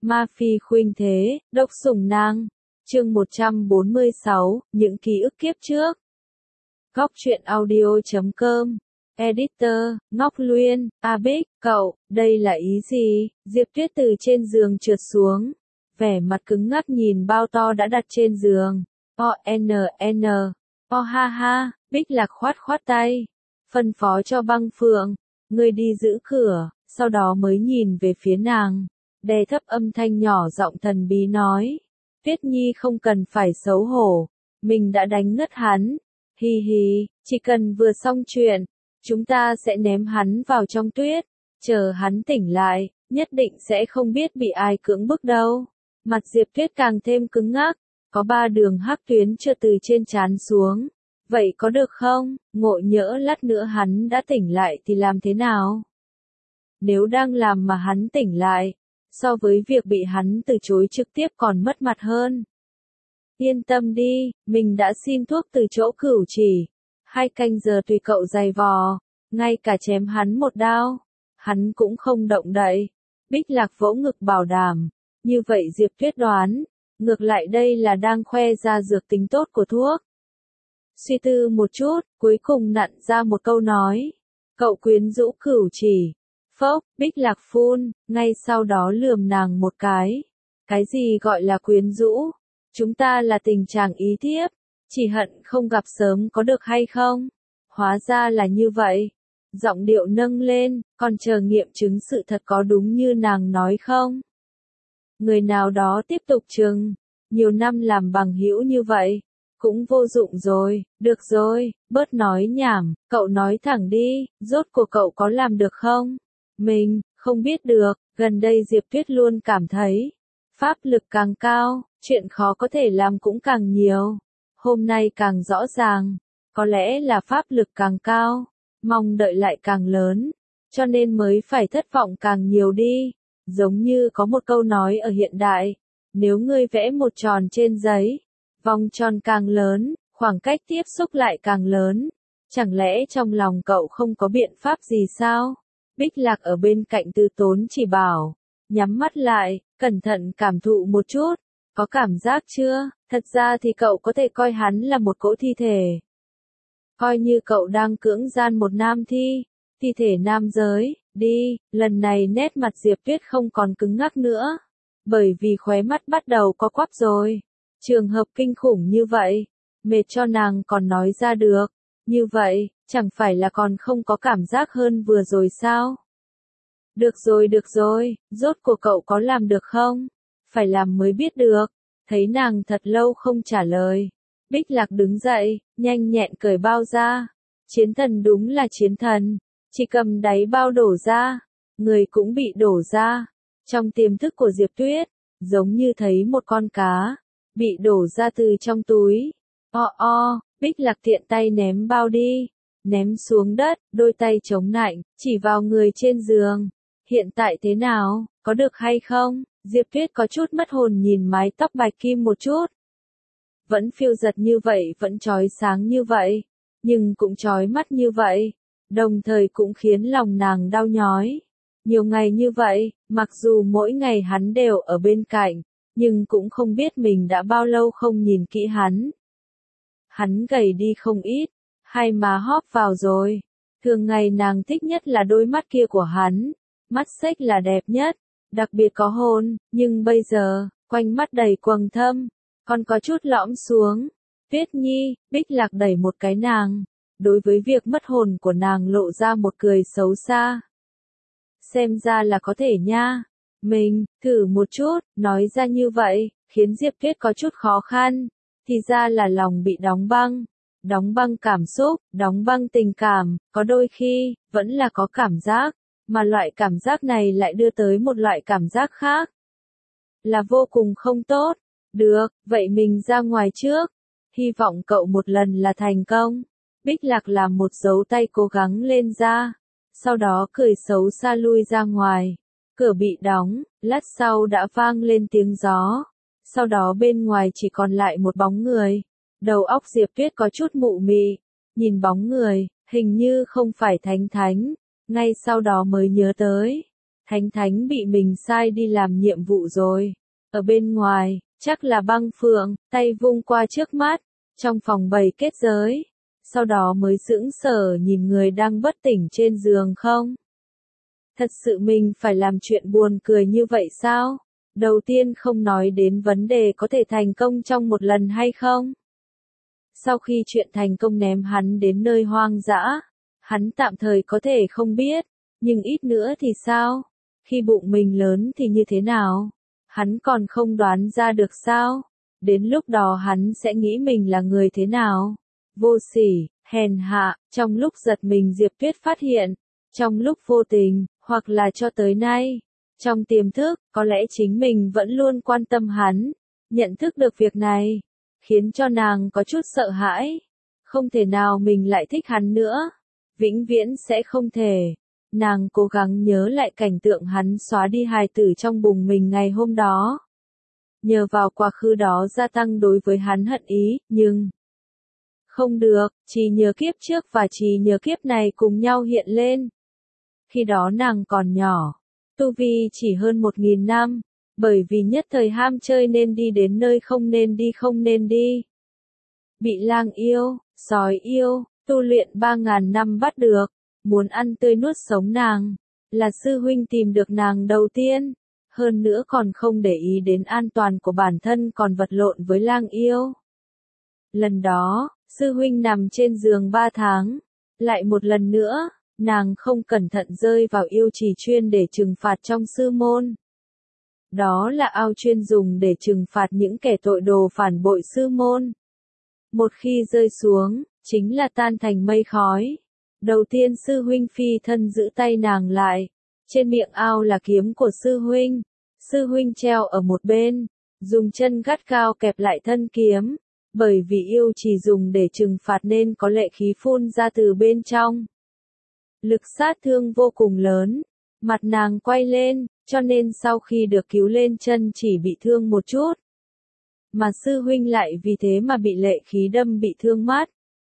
Ma phi khuynh thế, độc sủng nàng. Chương 146, những ký ức kiếp trước. Góc truyện audio.com. Editor, Ngọc Luyên, A Bích, cậu, đây là ý gì? Diệp Tuyết từ trên giường trượt xuống, vẻ mặt cứng ngắc nhìn bao to đã đặt trên giường. O ha ha, Bích Lạc khoát khoát tay, phân phó cho Băng Phượng, ngươi đi giữ cửa, sau đó mới nhìn về phía nàng, đè thấp âm thanh nhỏ giọng thần bí nói, Tuyết Nhi không cần phải xấu hổ, mình đã đánh ngất hắn, hi hi, chỉ cần vừa xong chuyện, chúng ta sẽ ném hắn vào trong tuyết, chờ hắn tỉnh lại, nhất định sẽ không biết bị ai cưỡng bức đâu. Mặt Diệp Tuyết càng thêm cứng ngắc, có 3 đường hắc tuyến chưa từ trên trán xuống. Vậy có được không? Ngộ nhỡ lát nữa hắn đã tỉnh lại thì làm thế nào? Nếu đang làm mà hắn tỉnh lại, so với việc bị hắn từ chối trực tiếp còn mất mặt hơn. Yên tâm đi, mình đã xin thuốc từ chỗ Cửu Chỉ. 2 canh giờ tùy cậu giày vò, ngay cả chém hắn một đao, hắn cũng không động đậy. Bích Lạc vỗ ngực bảo đảm, như vậy Diệp Tuyết đoán, ngược lại đây là đang khoe ra dược tính tốt của thuốc. Suy tư một chút, cuối cùng nặn ra một câu nói, cậu quyến rũ Cửu Chỉ. Phốc, Bích Lạc phun, ngay sau đó lườm nàng một cái. Cái gì gọi là quyến rũ? Chúng ta là tình chàng ý thiếp, chỉ hận không gặp sớm có được hay không? Hóa ra là như vậy. Giọng điệu nâng lên, còn chờ nghiệm chứng sự thật có đúng như nàng nói không? Người nào đó tiếp tục chừng, nhiều năm làm bằng hữu như vậy, cũng vô dụng rồi, được rồi, bớt nói nhảm, cậu nói thẳng đi, rốt cuộc cậu có làm được không? Mình, không biết được, gần đây Diệp Tuyết luôn cảm thấy, pháp lực càng cao, chuyện khó có thể làm cũng càng nhiều. Hôm nay càng rõ ràng, có lẽ là pháp lực càng cao, mong đợi lại càng lớn, cho nên mới phải thất vọng càng nhiều đi. Giống như có một câu nói ở hiện đại, nếu ngươi vẽ một tròn trên giấy, vòng tròn càng lớn, khoảng cách tiếp xúc lại càng lớn. Chẳng lẽ trong lòng cậu không có biện pháp gì sao? Bích Lạc ở bên cạnh Từ Tốn chỉ bảo, nhắm mắt lại, cẩn thận cảm thụ một chút, có cảm giác chưa? Thật ra thì cậu có thể coi hắn là một cỗ thi thể. Coi như cậu đang cưỡng gian một nam thi thể nam giới, đi, lần này nét mặt Diệp Tuyết không còn cứng ngắc nữa, bởi vì khóe mắt bắt đầu có quắp rồi. Trường hợp kinh khủng như vậy, mệt cho nàng còn nói ra được, như vậy, chẳng phải là còn không có cảm giác hơn vừa rồi sao? Được rồi, rốt cuộc cậu có làm được không? Phải làm mới biết được. Thấy nàng thật lâu không trả lời, Bích Lạc đứng dậy, nhanh nhẹn cởi bao ra. Chiến thần đúng là chiến thần, chỉ cầm đáy bao đổ ra, người cũng bị đổ ra. Trong tiềm thức của Diệp Tuyết, giống như thấy một con cá, bị đổ ra từ trong túi. Bích Lạc tiện tay ném bao đi, ném xuống đất, đôi tay chống nạnh, chỉ vào người trên giường. Hiện tại thế nào, có được hay không? Diệp Tuyết có chút mất hồn nhìn mái tóc bạch kim một chút. Vẫn phiêu giật như vậy, vẫn chói sáng như vậy, nhưng cũng chói mắt như vậy, đồng thời cũng khiến lòng nàng đau nhói. Nhiều ngày như vậy, mặc dù mỗi ngày hắn đều ở bên cạnh, nhưng cũng không biết mình đã bao lâu không nhìn kỹ hắn. Hắn gầy đi không ít, hai má hóp vào rồi. Thường ngày nàng thích nhất là đôi mắt kia của hắn, mắt xếch là đẹp nhất, đặc biệt có hồn, nhưng bây giờ, quanh mắt đầy quầng thâm, còn có chút lõm xuống. Tuyết Nhi, Bích Lạc đẩy một cái nàng, đối với việc mất hồn của nàng lộ ra một cười xấu xa. Xem ra là có thể nha. Mình, thử một chút, nói ra như vậy, khiến Diệp Tuyết có chút khó khăn. Thì ra là lòng bị đóng băng cảm xúc, đóng băng tình cảm, có đôi khi, vẫn là có cảm giác, mà loại cảm giác này lại đưa tới một loại cảm giác khác. Là vô cùng không tốt. Được, vậy mình ra ngoài trước. Hy vọng cậu một lần là thành công. Bích Lạc làm một dấu tay cố gắng lên ra. Sau đó cười xấu xa lui ra ngoài. Cửa bị đóng, lát sau đã vang lên tiếng gió. Sau đó bên ngoài chỉ còn lại một bóng người. Đầu óc Diệp Tuyết có chút mụ mị. Nhìn bóng người, hình như không phải Thánh Thánh. Ngay sau đó mới nhớ tới. Thánh Thánh bị mình sai đi làm nhiệm vụ rồi. Ở bên ngoài, chắc là Băng Phượng, tay vung qua trước mắt, trong phòng bày kết giới. Sau đó mới sững sờ nhìn người đang bất tỉnh trên giường không? Thật sự mình phải làm chuyện buồn cười như vậy sao? Đầu tiên không nói đến vấn đề có thể thành công trong một lần hay không. Sau khi chuyện thành công ném hắn đến nơi hoang dã, hắn tạm thời có thể không biết, nhưng ít nữa thì sao? Khi bụng mình lớn thì như thế nào? Hắn còn không đoán ra được sao? Đến lúc đó hắn sẽ nghĩ mình là người thế nào? Vô sỉ, hèn hạ, trong lúc giật mình Diệp Tuyết phát hiện, trong lúc vô tình, hoặc là cho tới nay, trong tiềm thức, có lẽ chính mình vẫn luôn quan tâm hắn, nhận thức được việc này, khiến cho nàng có chút sợ hãi. Không thể nào mình lại thích hắn nữa, vĩnh viễn sẽ không thể. Nàng cố gắng nhớ lại cảnh tượng hắn xóa đi hài tử trong bụng mình ngày hôm đó. Nhờ vào quá khứ đó gia tăng đối với hắn hận ý, nhưng không được, chỉ nhờ kiếp trước và chỉ nhờ kiếp này cùng nhau hiện lên. Khi đó nàng còn nhỏ, tu vi chỉ hơn 1000 năm, bởi vì nhất thời ham chơi nên đi đến nơi không nên đi. Bị lang yêu, sói yêu, tu luyện 3000 năm bắt được, muốn ăn tươi nuốt sống nàng, là sư huynh tìm được nàng đầu tiên, hơn nữa còn không để ý đến an toàn của bản thân còn vật lộn với lang yêu. Lần đó, sư huynh nằm trên giường 3 tháng, lại một lần nữa, nàng không cẩn thận rơi vào yêu trì chuyên để trừng phạt trong sư môn. Đó là ao chuyên dùng để trừng phạt những kẻ tội đồ phản bội sư môn. Một khi rơi xuống, chính là tan thành mây khói. Đầu tiên sư huynh phi thân giữ tay nàng lại. Trên miệng ao là kiếm của sư huynh. Sư huynh treo ở một bên, dùng chân gắt gao kẹp lại thân kiếm. Bởi vì yêu chỉ dùng để trừng phạt nên có lệ khí phun ra từ bên trong. Lực sát thương vô cùng lớn. Mặt nàng quay lên, cho nên sau khi được cứu lên chân chỉ bị thương một chút. Mà sư huynh lại vì thế mà bị lệ khí đâm bị thương mắt.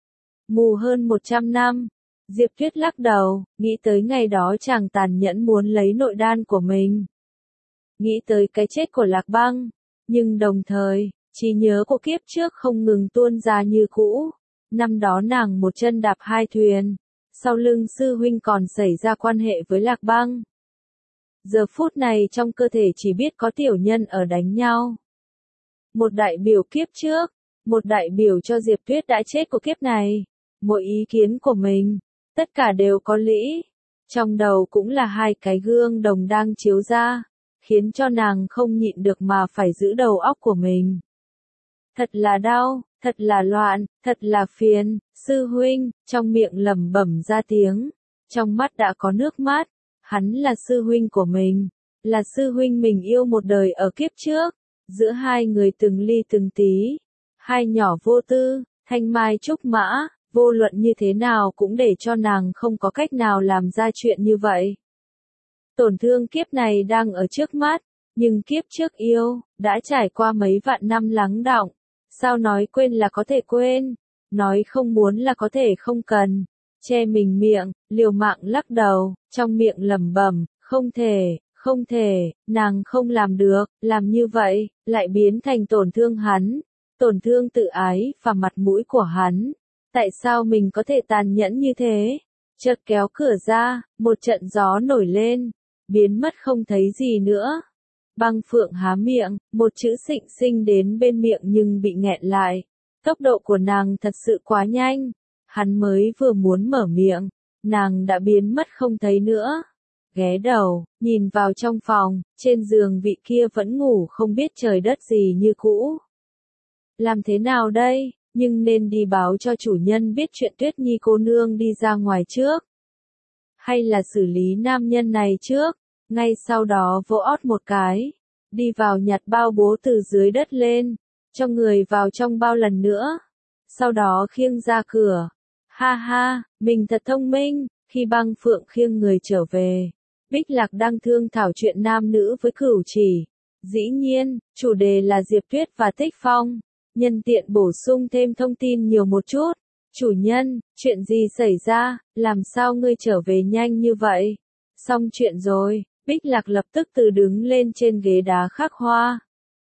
Mù hơn 100 năm. Diệp Tuyết lắc đầu, nghĩ tới ngày đó chàng tàn nhẫn muốn lấy nội đan của mình. Nghĩ tới cái chết của Lạc Băng. Nhưng đồng thời, trí nhớ của kiếp trước không ngừng tuôn ra như cũ. Năm đó nàng một chân đạp 2 thuyền. Sau lưng sư huynh còn xảy ra quan hệ với Lạc Băng. Giờ phút này trong cơ thể chỉ biết có tiểu nhân ở đánh nhau. Một đại biểu kiếp trước, một đại biểu cho Diệp Tuyết đã chết của kiếp này. Mỗi ý kiến của mình, tất cả đều có lý. Trong đầu cũng là 2 cái gương đồng đang chiếu ra, khiến cho nàng không nhịn được mà phải giữ đầu óc của mình. Thật là đau, thật là loạn, thật là phiền, sư huynh, trong miệng lẩm bẩm ra tiếng, trong mắt đã có nước mắt. Hắn là sư huynh của mình, là sư huynh mình yêu một đời ở kiếp trước. Giữa hai người từng ly từng tí, hai nhỏ vô tư, thanh mai trúc mã, vô luận như thế nào cũng để cho nàng không có cách nào làm ra chuyện như vậy. Tổn thương kiếp này đang ở trước mắt, nhưng kiếp trước yêu, đã trải qua mấy vạn năm lắng đọng. Sao nói quên là có thể quên, nói không muốn là có thể không cần. Che mình miệng, liều mạng lắc đầu, trong miệng lẩm bẩm, không thể, nàng không làm được, làm như vậy, lại biến thành tổn thương hắn, tổn thương tự ái và mặt mũi của hắn. Tại sao mình có thể tàn nhẫn như thế? Chợt kéo cửa ra, một trận gió nổi lên, biến mất không thấy gì nữa. Băng Phượng há miệng, một chữ xịnh sinh đến bên miệng nhưng bị nghẹn lại. Tốc độ của nàng thật sự quá nhanh. Hắn mới vừa muốn mở miệng, nàng đã biến mất không thấy nữa. Ghé đầu, nhìn vào trong phòng, trên giường vị kia vẫn ngủ không biết trời đất gì như cũ. Làm thế nào đây, nhưng nên đi báo cho chủ nhân biết chuyện Tuyết Nhi cô nương đi ra ngoài trước. Hay là xử lý nam nhân này trước, ngay sau đó vỗ ót một cái, đi vào nhặt bao bố từ dưới đất lên, cho người vào trong bao lần nữa, sau đó khiêng ra cửa. Ha ha, mình thật thông minh, khi Băng Phượng khiêng người trở về. Bích Lạc đang thương thảo chuyện nam nữ với Cửu Chỉ. Dĩ nhiên, chủ đề là Diệp Tuyết và Tích Phong. Nhân tiện bổ sung thêm thông tin nhiều một chút. Chủ nhân, chuyện gì xảy ra, làm sao ngươi trở về nhanh như vậy? Xong chuyện rồi, Bích Lạc lập tức từ đứng lên trên ghế đá khắc hoa.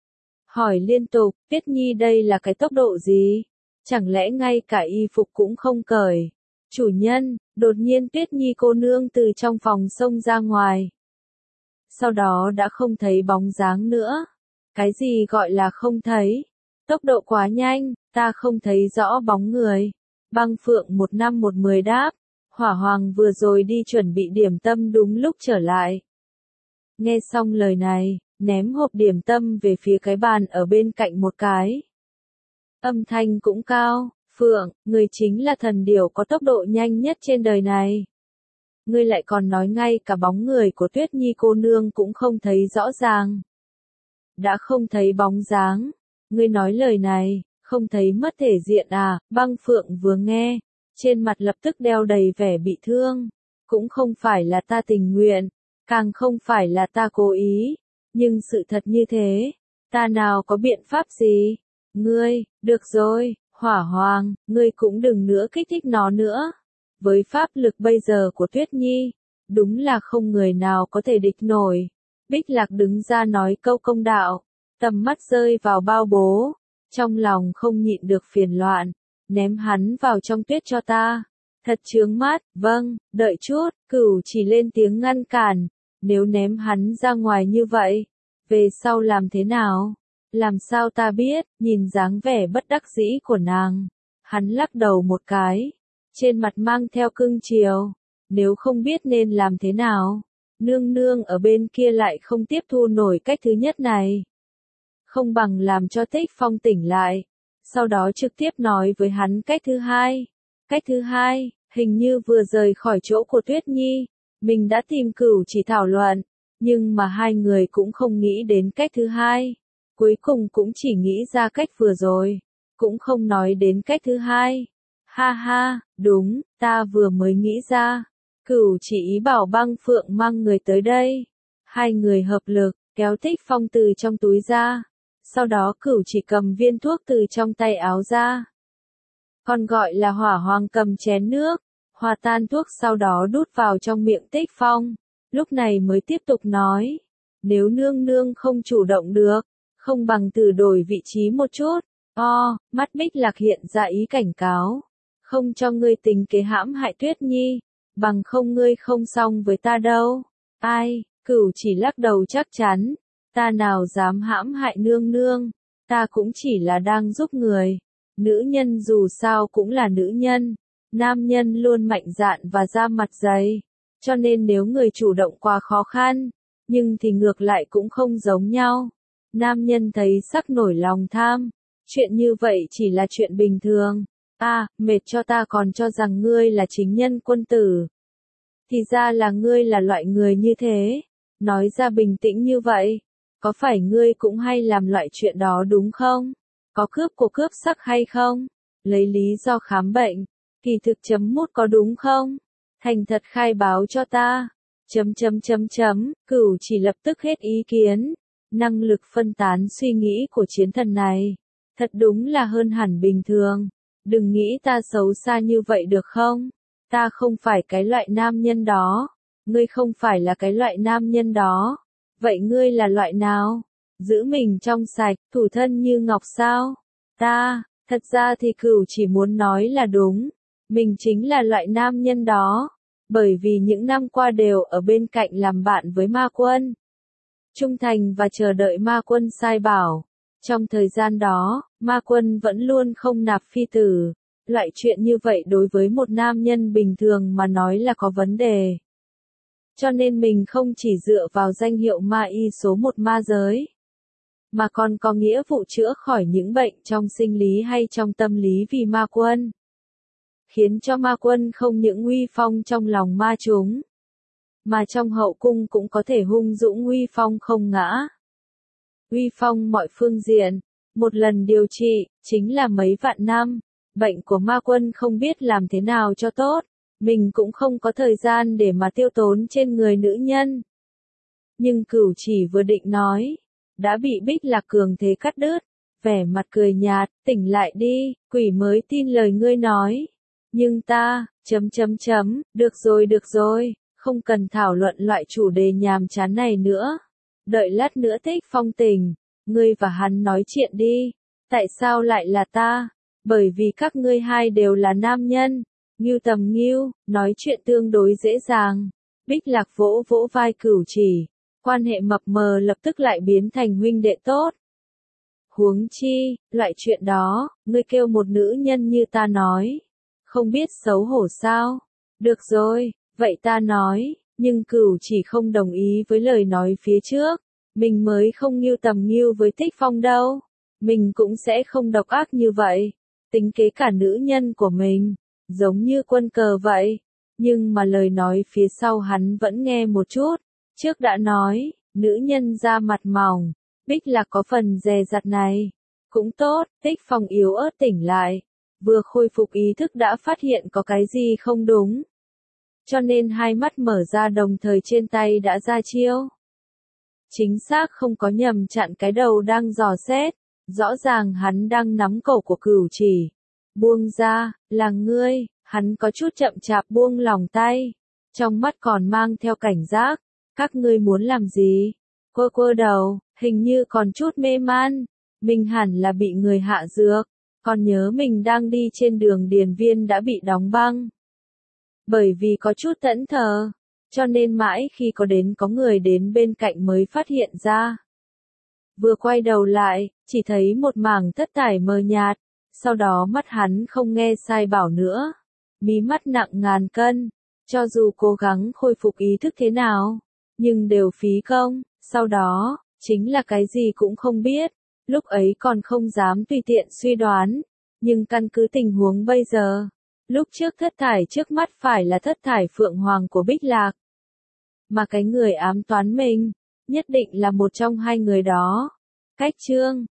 Hỏi liên tục, Tuyết Nhi đây là cái tốc độ gì? Chẳng lẽ ngay cả y phục cũng không cởi? Chủ nhân, đột nhiên Tuyết Nhi cô nương từ trong phòng xông ra ngoài. Sau đó đã không thấy bóng dáng nữa. Cái gì gọi là không thấy? Tốc độ quá nhanh, ta không thấy rõ bóng người. Băng Phượng 1510 đáp. Hỏa Hoàng vừa rồi đi chuẩn bị điểm tâm đúng lúc trở lại. Nghe xong lời này, ném hộp điểm tâm về phía cái bàn ở bên cạnh một cái. Âm thanh cũng cao, Phượng, người chính là thần điểu có tốc độ nhanh nhất trên đời này. Ngươi lại còn nói ngay cả bóng người của Tuyết Nhi cô nương cũng không thấy rõ ràng. Đã không thấy bóng dáng. Ngươi nói lời này, không thấy mất thể diện à? Băng Phượng vừa nghe, trên mặt lập tức đeo đầy vẻ bị thương. Cũng không phải là ta tình nguyện, càng không phải là ta cố ý. Nhưng sự thật như thế, ta nào có biện pháp gì? Ngươi, được rồi, Hỏa Hoàng, ngươi cũng đừng nữa kích thích nó nữa. Với pháp lực bây giờ của Tuyết Nhi, đúng là không người nào có thể địch nổi. Bích Lạc đứng ra nói câu công đạo, tầm mắt rơi vào bao bố, trong lòng không nhịn được phiền loạn, ném hắn vào trong tuyết cho ta. Thật chướng mắt, vâng, đợi chút, Cửu chỉ lên tiếng ngăn cản, nếu ném hắn ra ngoài như vậy, về sau làm thế nào? Làm sao ta biết, nhìn dáng vẻ bất đắc dĩ của nàng. Hắn lắc đầu một cái, trên mặt mang theo cưng chiều, nếu không biết nên làm thế nào. Nương nương ở bên kia lại không tiếp thu nổi cách thứ nhất này. Không bằng làm cho Tích Phong tỉnh lại, sau đó trực tiếp nói với hắn cách thứ hai. Cách thứ hai, hình như vừa rời khỏi chỗ của Tuyết Nhi, mình đã tìm Cửu chỉ thảo luận, nhưng mà hai người cũng không nghĩ đến cách thứ hai. Cuối cùng cũng chỉ nghĩ ra cách vừa rồi, cũng không nói đến cách thứ hai. Ha ha, đúng, ta vừa mới nghĩ ra. Cửu chỉ ý bảo Băng Phượng mang người tới đây. Hai người hợp lực, kéo Tích Phong từ trong túi ra. Sau đó Cửu chỉ cầm viên thuốc từ trong tay áo ra. Còn gọi là Hỏa Hoàng cầm chén nước, hòa tan thuốc sau đó đút vào trong miệng Tích Phong. Lúc này mới tiếp tục nói, nếu nương nương không chủ động được, không bằng thử đổi vị trí một chút. Mắt Bích Lạc hiện ra ý cảnh cáo. Không cho ngươi tính kế hãm hại Tuyết Nhi, bằng không ngươi không xong với ta đâu. Ai, Cửu chỉ lắc đầu chắc chắn, ta nào dám hãm hại nương nương, ta cũng chỉ là đang giúp người. Nữ nhân dù sao cũng là nữ nhân, nam nhân luôn mạnh dạn và da mặt dày, cho nên nếu người chủ động quá khó khăn, nhưng thì ngược lại cũng không giống nhau. Nam nhân thấy sắc nổi lòng tham, chuyện như vậy chỉ là chuyện bình thường. Mệt cho ta còn cho rằng ngươi là chính nhân quân tử. Thì ra là ngươi là loại người như thế. Nói ra bình tĩnh như vậy. Có phải ngươi cũng hay làm loại chuyện đó đúng không? Có cướp của cướp sắc hay không? Lấy lý do khám bệnh. Kỳ thực chấm mút có đúng không? Thành thật khai báo cho ta. Cửu chỉ lập tức hết ý kiến. Năng lực phân tán suy nghĩ của chiến thần này. Thật đúng là hơn hẳn bình thường. Đừng nghĩ ta xấu xa như vậy được không? Ta không phải cái loại nam nhân đó. Ngươi không phải là cái loại nam nhân đó. Vậy ngươi là loại nào? Giữ mình trong sạch, thủ thân như ngọc sao? Thật ra thì Cửu chỉ muốn nói là đúng. Mình chính là loại nam nhân đó. Bởi vì những năm qua đều ở bên cạnh làm bạn với ma quân. Trung thành và chờ đợi ma quân sai bảo. Trong thời gian đó, ma quân vẫn luôn không nạp phi tử. Loại chuyện như vậy đối với một nam nhân bình thường mà nói là có vấn đề. Cho nên mình không chỉ dựa vào danh hiệu ma y số 1 ma giới, mà còn có nghĩa vụ chữa khỏi những bệnh trong sinh lý hay trong tâm lý vì ma quân. Khiến cho ma quân không những uy phong trong lòng ma chúng, mà trong hậu cung cũng có thể hung dũng uy phong không ngã. Uy phong mọi phương diện, một lần điều trị, chính là mấy vạn năm. Bệnh của ma quân không biết làm thế nào cho tốt, mình cũng không có thời gian để mà tiêu tốn trên người nữ nhân. Nhưng Cửu chỉ vừa định nói, đã bị Bích Lạc cường thế cắt đứt, vẻ mặt cười nhạt, tỉnh lại đi, quỷ mới tin lời ngươi nói. Nhưng ta, được rồi, không cần thảo luận loại chủ đề nhàm chán này nữa. Đợi lát nữa Thích Phong tỉnh, ngươi và hắn nói chuyện đi. Tại sao lại là ta? Bởi vì các ngươi hai đều là nam nhân. Ngưu Tầm Ngưu, nói chuyện tương đối dễ dàng. Bích Lạc vỗ vỗ vai Cửu Chỉ, quan hệ mập mờ lập tức lại biến thành huynh đệ tốt. Huống chi, loại chuyện đó, ngươi kêu một nữ nhân như ta nói. Không biết xấu hổ sao? Được rồi, vậy ta nói, nhưng Cửu Chỉ không đồng ý với lời nói phía trước. Mình mới không Ngưu Tầm Ngưu với Thích Phong đâu. Mình cũng sẽ không độc ác như vậy. Tính kế cả nữ nhân của mình, giống như quân cờ vậy. Nhưng mà lời nói phía sau hắn vẫn nghe một chút. Trước đã nói, nữ nhân da mặt mỏng, Bích Lạc có phần dè dặt này. Cũng tốt, Thích Phong yếu ớt tỉnh lại. Vừa khôi phục ý thức đã phát hiện có cái gì không đúng. Cho nên hai mắt mở ra đồng thời trên tay đã ra chiêu. Chính xác không có nhầm chặn cái đầu đang dò xét. Rõ ràng hắn đang nắm cổ của Cửu Chỉ. Buông ra, là ngươi, hắn có chút chậm chạp buông lòng tay. Trong mắt còn mang theo cảnh giác. Các ngươi muốn làm gì? Quơ quơ đầu, hình như còn chút mê man. Mình hẳn là bị người hạ dược. Còn nhớ mình đang đi trên đường Điền Viên đã bị đóng băng. Bởi vì có chút thẫn thờ. Cho nên mãi khi có người đến bên cạnh mới phát hiện ra. Vừa quay đầu lại, chỉ thấy một mảng thất thải mờ nhạt. Sau đó mắt hắn không nghe sai bảo nữa. Mí mắt nặng ngàn cân. Cho dù cố gắng khôi phục ý thức thế nào, nhưng đều phí công. Sau đó, chính là cái gì cũng không biết. Lúc ấy còn không dám tùy tiện suy đoán. Nhưng căn cứ tình huống bây giờ, lúc trước thất thải trước mắt phải là thất thải Phượng Hoàng của Bích Lạc. Mà cái người ám toán mình, nhất định là một trong hai người đó. Cách chương